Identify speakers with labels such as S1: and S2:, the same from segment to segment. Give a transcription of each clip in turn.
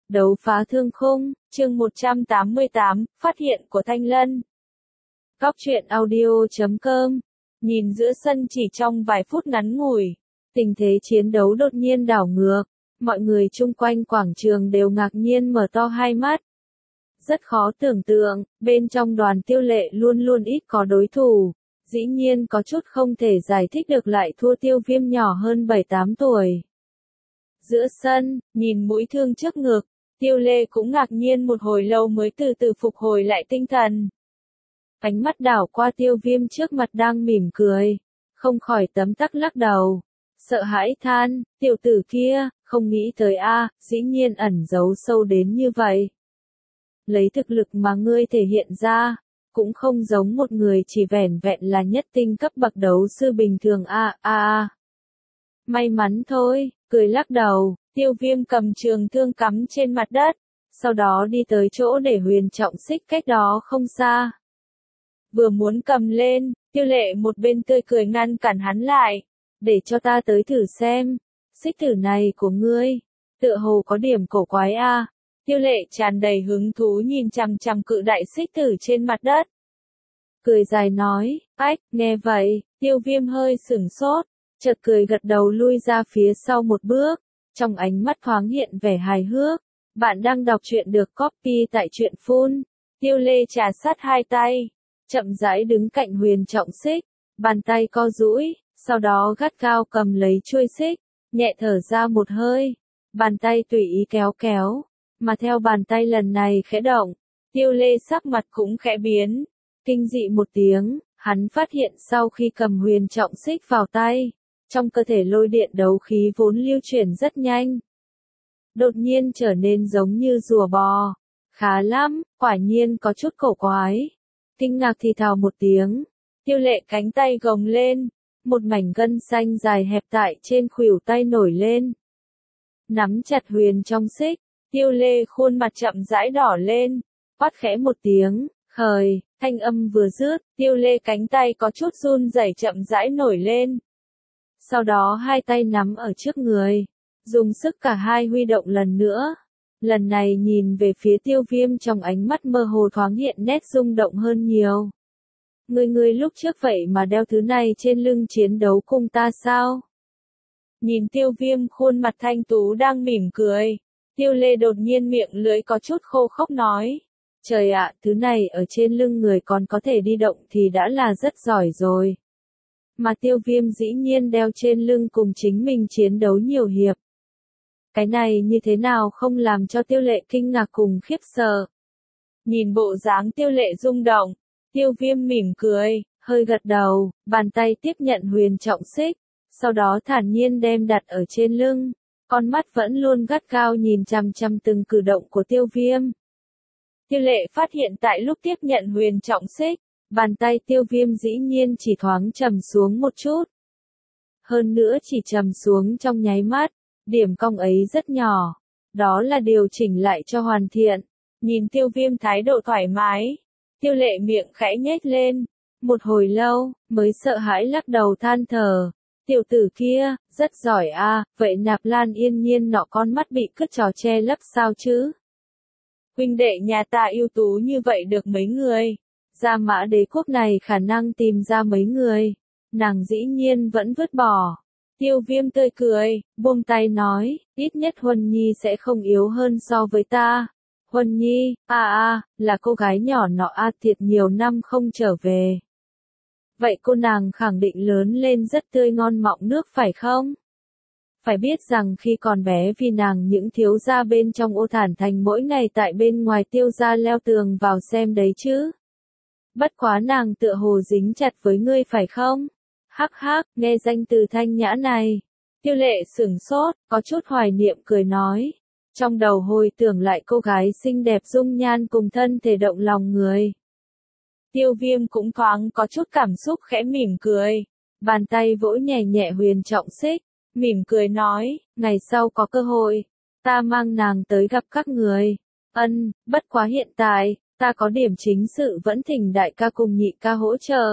S1: Đấu phá thương khung, chương 188, phát hiện của Thanh Lân. Góc truyện audio.com. Nhìn giữa sân chỉ trong vài phút ngắn ngủi, tình thế chiến đấu đột nhiên đảo ngược, mọi người chung quanh quảng trường đều ngạc nhiên mở to hai mắt. Rất khó tưởng tượng, bên trong đoàn Tiêu Lệ luôn luôn ít có đối thủ, dĩ nhiên có chút không thể giải thích được lại thua Tiêu Viêm nhỏ hơn 7-8 tuổi. Giữa sân, nhìn mũi thương trước ngực, Tiêu Lê cũng ngạc nhiên một hồi lâu mới từ từ phục hồi lại tinh thần. Ánh mắt đảo qua Tiêu Viêm trước mặt đang mỉm cười, không khỏi tấm tắc lắc đầu, sợ hãi than, tiểu tử kia, không nghĩ tới dĩ nhiên ẩn giấu sâu đến như vậy. Lấy thực lực mà ngươi thể hiện ra, cũng không giống một người chỉ vẻn vẹn là nhất tinh cấp bậc đấu sư bình thường May mắn thôi, cười lắc đầu, Tiêu Viêm cầm trường thương cắm trên mặt đất, sau đó đi tới chỗ để Huyền Trọng Xích cách đó không xa. Vừa muốn cầm lên, Tiêu Lệ một bên tươi cười ngăn cản hắn lại, để cho ta tới thử xem, xích thử này của ngươi, tựa hồ có điểm cổ quái Tiêu Lệ tràn đầy hứng thú nhìn chằm chằm cự đại xích thử trên mặt đất. Cười dài nói, nghe vậy, Tiêu Viêm hơi sửng sốt, chợt cười gật đầu lui ra phía sau một bước, trong ánh mắt thoáng hiện vẻ hài hước. Bạn đang đọc truyện được copy tại truyện Phun. Tiêu Lê trà sát hai tay, chậm rãi đứng cạnh Huyền Trọng Xích, bàn tay co duỗi, sau đó gắt gao cầm lấy chuôi xích, nhẹ thở ra một hơi, bàn tay tùy ý kéo kéo, mà theo bàn tay lần này khẽ động, Tiêu Lê sắc mặt cũng khẽ biến, kinh dị một tiếng, hắn phát hiện sau khi cầm Huyền Trọng Xích vào tay, trong cơ thể lôi điện đấu khí vốn lưu chuyển rất nhanh, đột nhiên trở nên giống như rùa bò. Khá lắm, quả nhiên có chút cổ quái. Kinh ngạc thì thào một tiếng, Tiêu Lệ cánh tay gồng lên, một mảnh gân xanh dài hẹp tại trên khuỷu tay nổi lên. Nắm chặt Huyền trong xích, Tiêu Lê khuôn mặt chậm rãi đỏ lên, quát khẽ một tiếng, khời, thanh âm vừa dứt, Tiêu Lê cánh tay có chút run rẩy chậm rãi nổi lên. Sau đó hai tay nắm ở trước người, dùng sức cả hai huy động lần nữa. Lần này nhìn về phía Tiêu Viêm trong ánh mắt mơ hồ thoáng hiện nét rung động hơn nhiều. Ngươi lúc trước vậy mà đeo thứ này trên lưng chiến đấu cùng ta sao? Nhìn Tiêu Viêm khuôn mặt thanh tú đang mỉm cười, Tiêu Lê đột nhiên miệng lưỡi có chút khô khốc nói. Trời ạ, thứ này ở trên lưng người còn có thể đi động thì đã là rất giỏi rồi. Mà Tiêu Viêm dĩ nhiên đeo trên lưng cùng chính mình chiến đấu nhiều hiệp. Cái này như thế nào không làm cho Tiêu Lệ kinh ngạc cùng khiếp sợ. Nhìn bộ dáng Tiêu Lệ rung động, Tiêu Viêm mỉm cười, hơi gật đầu, bàn tay tiếp nhận Huyền Trọng Xích, sau đó thản nhiên đem đặt ở trên lưng, con mắt vẫn luôn gắt gao nhìn chằm chằm từng cử động của Tiêu Viêm. Tiêu Lệ phát hiện tại lúc tiếp nhận Huyền Trọng Xích, bàn tay Tiêu Viêm dĩ nhiên chỉ thoáng trầm xuống một chút. Hơn nữa chỉ trầm xuống trong nháy mắt. Điểm cong ấy rất nhỏ, đó là điều chỉnh lại cho hoàn thiện. Nhìn Tiêu Viêm thái độ thoải mái, Tiêu Lệ miệng khẽ nhếch lên, một hồi lâu, mới sợ hãi lắc đầu than thở. Tiểu tử kia, rất giỏi vậy Nạp Lan Yên Nhiên nọ con mắt bị cứt trò che lấp sao chứ? Huynh đệ nhà ta ưu tú như vậy được mấy người, Gia Mã Đế quốc này khả năng tìm ra mấy người, nàng dĩ nhiên vẫn vứt bỏ. Tiêu Viêm tươi cười, buông tay nói, ít nhất Huân Nhi sẽ không yếu hơn so với ta. Huân Nhi, là cô gái nhỏ nọ thiệt nhiều năm không trở về. Vậy cô nàng khẳng định lớn lên rất tươi ngon mọng nước phải không? Phải biết rằng khi còn bé vì nàng những thiếu gia bên trong Ô Thản Thành mỗi ngày tại bên ngoài Tiêu gia leo tường vào xem đấy chứ. Bất quá nàng tựa hồ dính chặt với ngươi phải không? Hắc hắc, nghe danh từ thanh nhã này. Tiêu Lệ sửng sốt, có chút hoài niệm cười nói. Trong đầu hồi tưởng lại cô gái xinh đẹp dung nhan cùng thân thể động lòng người. Tiêu Viêm cũng thoáng có chút cảm xúc khẽ mỉm cười. Bàn tay vỗ nhẹ nhẹ Huyền Trọng Xích, mỉm cười nói, ngày sau có cơ hội, ta mang nàng tới gặp các người. Bất quá hiện tại, ta có điểm chính sự vẫn thỉnh đại ca cùng nhị ca hỗ trợ.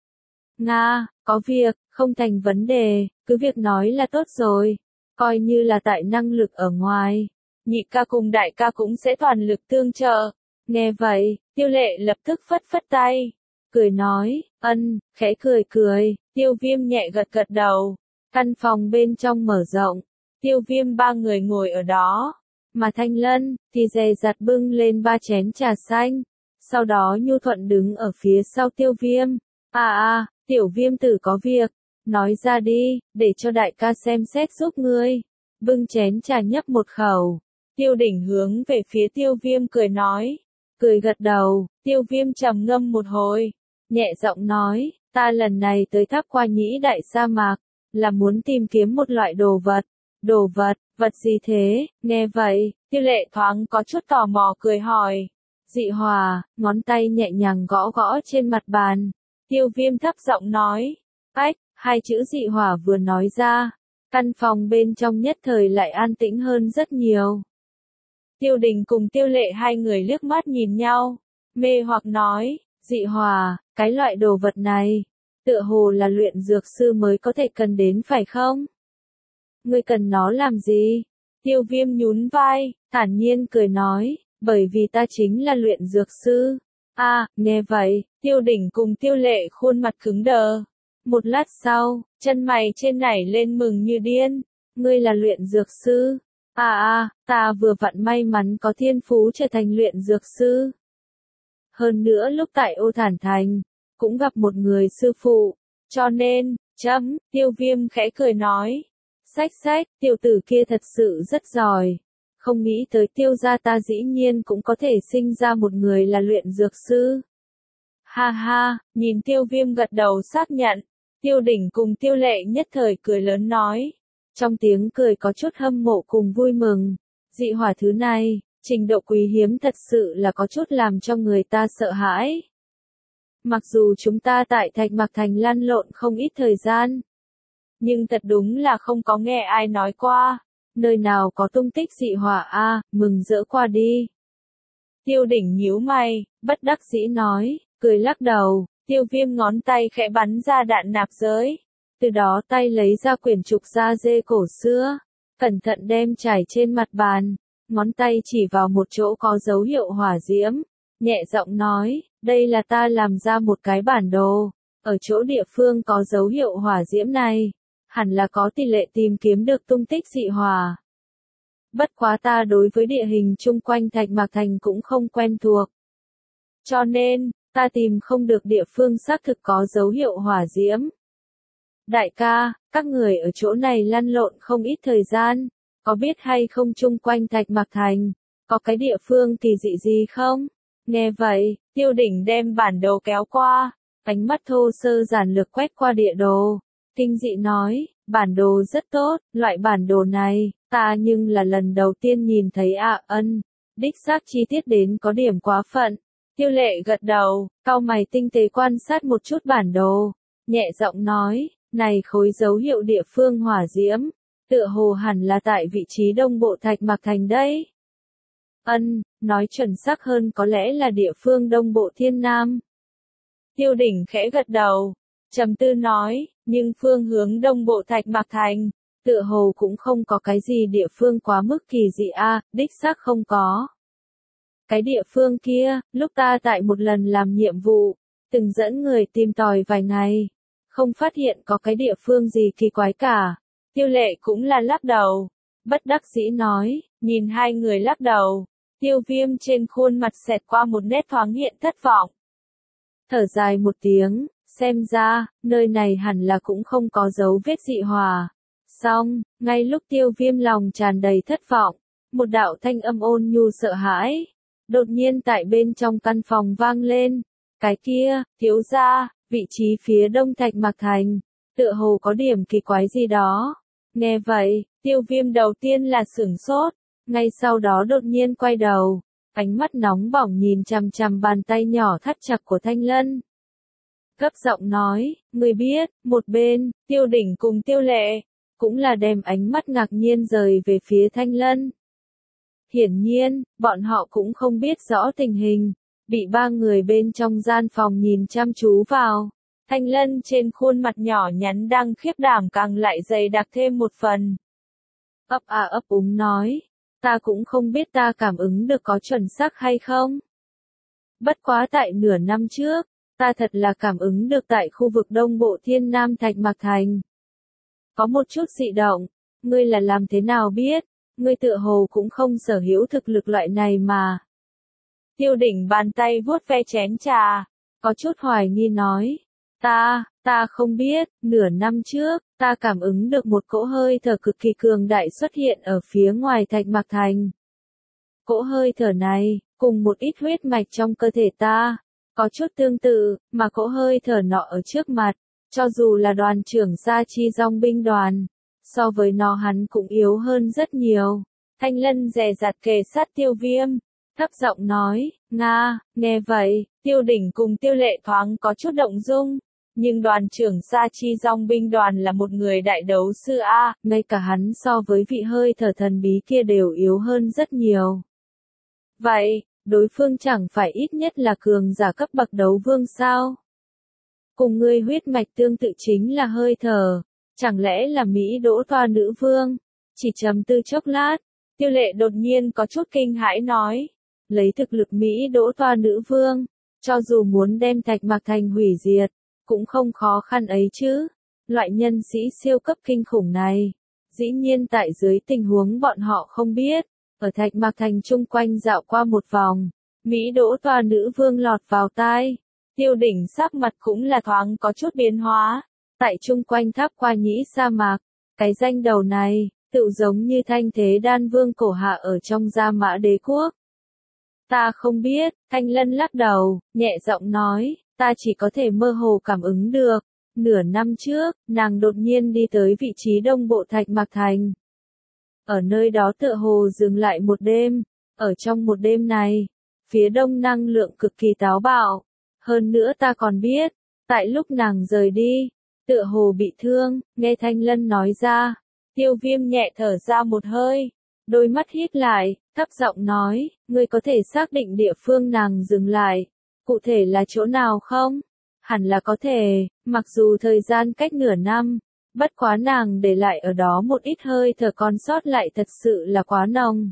S1: Nga, có việc, không thành vấn đề, cứ việc nói là tốt rồi, coi như là tại năng lực ở ngoài. nhị ca cùng đại ca cũng sẽ toàn lực tương trợ. Nghe vậy, Tiêu Lệ lập tức phất phất tay, cười nói, khẽ cười cười, Tiêu Viêm nhẹ gật gật đầu. Căn phòng bên trong mở rộng, Tiêu Viêm ba người ngồi ở đó, mà Thanh Lân thì dè dặt bưng lên 3 chén trà xanh, sau đó nhu thuận đứng ở phía sau Tiêu Viêm. Tiểu Viêm tử có việc, nói ra đi, để cho đại ca xem xét giúp ngươi. Bưng chén trà nhấp một khẩu, Tiêu Đỉnh hướng về phía Tiêu Viêm cười nói, cười gật đầu. Tiêu Viêm trầm ngâm một hồi, nhẹ giọng nói, ta lần này tới Tháp Qua Nhĩ Đại sa mạc, là muốn tìm kiếm một loại đồ vật. Đồ vật, vật gì thế? Nghe vậy, Tiêu Lệ thoáng có chút tò mò cười hỏi. Dị hỏa, ngón tay nhẹ nhàng gõ gõ trên mặt bàn. Tiêu Viêm thấp giọng nói, hai chữ dị hỏa vừa nói ra, căn phòng bên trong nhất thời lại an tĩnh hơn rất nhiều. Tiêu Đình cùng Tiêu Lệ hai người liếc mắt nhìn nhau, mê hoặc nói, dị hỏa, cái loại đồ vật này, tựa hồ là luyện dược sư mới có thể cần đến phải không? Ngươi cần nó làm gì? Tiêu Viêm nhún vai, thản nhiên cười nói, bởi vì ta chính là luyện dược sư. Nghe vậy, Tiêu Đỉnh cùng Tiêu Lệ khuôn mặt cứng đờ. Một lát sau, chân mày trên nảy lên mừng như điên. Ngươi là luyện dược sư? Ta vừa vặn may mắn có thiên phú trở thành luyện dược sư. Hơn nữa lúc tại Ô Thản Thành, cũng gặp một người sư phụ, cho nên, Tiêu Viêm khẽ cười nói. Sách, tiểu tử kia thật sự rất giỏi. Không nghĩ tới Tiêu gia ta dĩ nhiên cũng có thể sinh ra một người là luyện dược sư. Ha, nhìn Tiêu Viêm gật đầu xác nhận, Tiêu Đỉnh cùng Tiêu Lệ nhất thời cười lớn nói. Trong tiếng cười có chút hâm mộ cùng vui mừng. Dị hỏa thứ này, trình độ quý hiếm thật sự là có chút làm cho người ta sợ hãi. Mặc dù chúng ta tại Thạch Mạc Thành lăn lộn không ít thời gian, nhưng thật đúng là không có nghe ai nói qua, nơi nào có tung tích dị hỏa mừng rỡ qua đi. Tiêu Đỉnh nhíu mày, bất đắc dĩ nói, cười lắc đầu. Tiêu Viêm ngón tay khẽ bắn ra đạn nạp giới, từ đó tay lấy ra quyển trục da dê cổ xưa, cẩn thận đem trải trên mặt bàn, ngón tay chỉ vào một chỗ có dấu hiệu hỏa diễm, nhẹ giọng nói, đây là ta làm ra một cái bản đồ, ở chỗ địa phương có dấu hiệu hỏa diễm này, hẳn là có tỷ lệ tìm kiếm được tung tích dị hỏa. Bất quá ta đối với địa hình chung quanh Thạch Mạc Thành cũng không quen thuộc, cho nên, ta tìm không được địa phương xác thực có dấu hiệu hỏa diễm. Đại ca, các người ở chỗ này lăn lộn không ít thời gian, có biết hay không chung quanh Thạch Mạc Thành, có cái địa phương kỳ dị gì không? Nghe vậy, Tiêu Đỉnh đem bản đồ kéo qua, ánh mắt thô sơ giản lược quét qua địa đồ, kinh dị nói, bản đồ rất tốt, loại bản đồ này, ta nhưng là lần đầu tiên nhìn thấy đích xác chi tiết đến có điểm quá phận. Tiêu Lệ gật đầu, cau mày tinh tế quan sát một chút bản đồ, nhẹ giọng nói, này khối dấu hiệu địa phương hỏa diễm, tựa hồ hẳn là tại vị trí đông bộ Thạch Mạc Thành đấy. Nói chuẩn xác hơn có lẽ là địa phương đông bộ Thiên Nam. Tiêu Đỉnh khẽ gật đầu, trầm tư nói, nhưng phương hướng đông bộ Thạch Mạc Thành, tựa hồ cũng không có cái gì địa phương quá mức kỳ dị đích xác không có. Cái địa phương kia, lúc ta tại một lần làm nhiệm vụ, từng dẫn người tìm tòi vài ngày, không phát hiện có cái địa phương gì kỳ quái cả. Tiêu Lệ cũng là lắc đầu, bất đắc dĩ nói, nhìn hai người lắc đầu, Tiêu Viêm trên khuôn mặt xẹt qua một nét thoáng hiện thất vọng. Thở dài một tiếng, xem ra, nơi này hẳn là cũng không có dấu vết dị hỏa. Xong, ngay lúc Tiêu Viêm lòng tràn đầy thất vọng, một đạo thanh âm ôn nhu sợ hãi, đột nhiên tại bên trong căn phòng vang lên. Cái kia, thiếu gia, vị trí phía đông Thạch Mạc Thành, tựa hồ có điểm kỳ quái gì đó. Nghe vậy, Tiêu Viêm đầu tiên là sửng sốt, ngay sau đó đột nhiên quay đầu, ánh mắt nóng bỏng nhìn chằm chằm bàn tay nhỏ thắt chặt của Thanh Lân. Gấp giọng nói, người biết, một bên, Tiêu Đỉnh cùng Tiêu Lệ, cũng là đem ánh mắt ngạc nhiên rời về phía Thanh Lân. Hiển nhiên, bọn họ cũng không biết rõ tình hình, bị ba người bên trong gian phòng nhìn chăm chú vào. Thanh Lân trên khuôn mặt nhỏ nhắn đang khiếp đảm càng lại dày đặc thêm một phần. Ấp úng nói, ta cũng không biết ta cảm ứng được có chuẩn xác hay không. Bất quá tại nửa năm trước, ta thật là cảm ứng được tại khu vực đông bộ Thiên Nam Thạch Mạc Thành. Có một chút dị động, ngươi là làm thế nào biết, ngươi tựa hồ cũng không sở hữu thực lực loại này mà. Tiêu Đỉnh bàn tay vuốt ve chén trà, có chút hoài nghi nói, ta không biết, nửa năm trước, ta cảm ứng được một cỗ hơi thở cực kỳ cường đại xuất hiện ở phía ngoài Thạch Mạc Thành. Cỗ hơi thở này, cùng một ít huyết mạch trong cơ thể ta, có chút tương tự, mà cỗ hơi thở nọ ở trước mặt, cho dù là đoàn trưởng Sa Chi Dòng binh đoàn, so với nó hắn cũng yếu hơn rất nhiều. Thanh Lân dè dặt kề sát Tiêu Viêm, thấp giọng nói, Nga, nghe vậy, Tiêu Đỉnh cùng Tiêu Lệ thoáng có chút động dung, nhưng đoàn trưởng Sa Chi Dòng binh đoàn là một người đại đấu sư A, ngay cả hắn so với vị hơi thở thần bí kia đều yếu hơn rất nhiều. Vậy, đối phương chẳng phải ít nhất là cường giả cấp bậc đấu vương sao? Cùng ngươi huyết mạch tương tự chính là hơi thở, chẳng lẽ là Mỹ Đỗ Toa nữ vương? Chỉ trầm tư chốc lát, Tiêu Lệ đột nhiên có chút kinh hãi nói, lấy thực lực Mỹ Đỗ Toa nữ vương, cho dù muốn đem Thạch Mạc Thành hủy diệt, cũng không khó khăn ấy chứ. Loại nhân sĩ siêu cấp kinh khủng này, dĩ nhiên tại dưới tình huống bọn họ không biết, ở Thạch Mạc Thành chung quanh dạo qua một vòng, Mỹ Đỗ Toa nữ vương lọt vào tai. Tiêu Đỉnh sắc mặt cũng là thoáng có chút biến hóa, tại chung quanh tháp qua nhĩ sa mạc, cái danh đầu này, tự giống như thanh thế đan vương cổ hạ ở trong Gia Mã Đế quốc. Ta không biết, Thanh Lân lắc đầu, nhẹ giọng nói, ta chỉ có thể mơ hồ cảm ứng được. Nửa năm trước, nàng đột nhiên đi tới vị trí đông bộ Thạch Mạc Thành. Ở nơi đó tựa hồ dừng lại một đêm, ở trong một đêm này, phía đông năng lượng cực kỳ táo bạo. Hơn nữa ta còn biết, tại lúc nàng rời đi, tựa hồ bị thương, nghe Thanh Lân nói ra, Tiêu Viêm nhẹ thở ra một hơi, đôi mắt híp lại, thấp giọng nói, ngươi có thể xác định địa phương nàng dừng lại, cụ thể là chỗ nào không? Hẳn là có thể, mặc dù thời gian cách nửa năm, bất quá nàng để lại ở đó một ít hơi thở còn sót lại thật sự là quá nồng.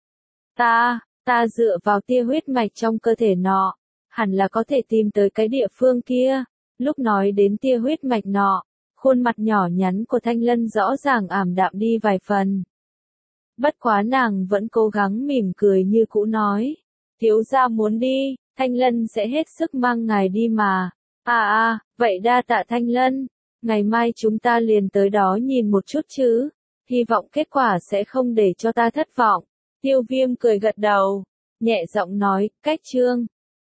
S1: Ta dựa vào tia huyết mạch trong cơ thể nọ, hẳn là có thể tìm tới cái địa phương kia. Lúc nói đến tia huyết mạch nọ, khuôn mặt nhỏ nhắn của Thanh Lân rõ ràng ảm đạm đi vài phần. Bất quá nàng vẫn cố gắng mỉm cười như cũ nói, thiếu gia muốn đi, Thanh Lân sẽ hết sức mang ngài đi mà. Vậy đa tạ Thanh Lân, ngày mai chúng ta liền tới đó nhìn một chút chứ, hy vọng kết quả sẽ không để cho ta thất vọng. Tiêu Viêm cười gật đầu, nhẹ giọng nói, cách chương.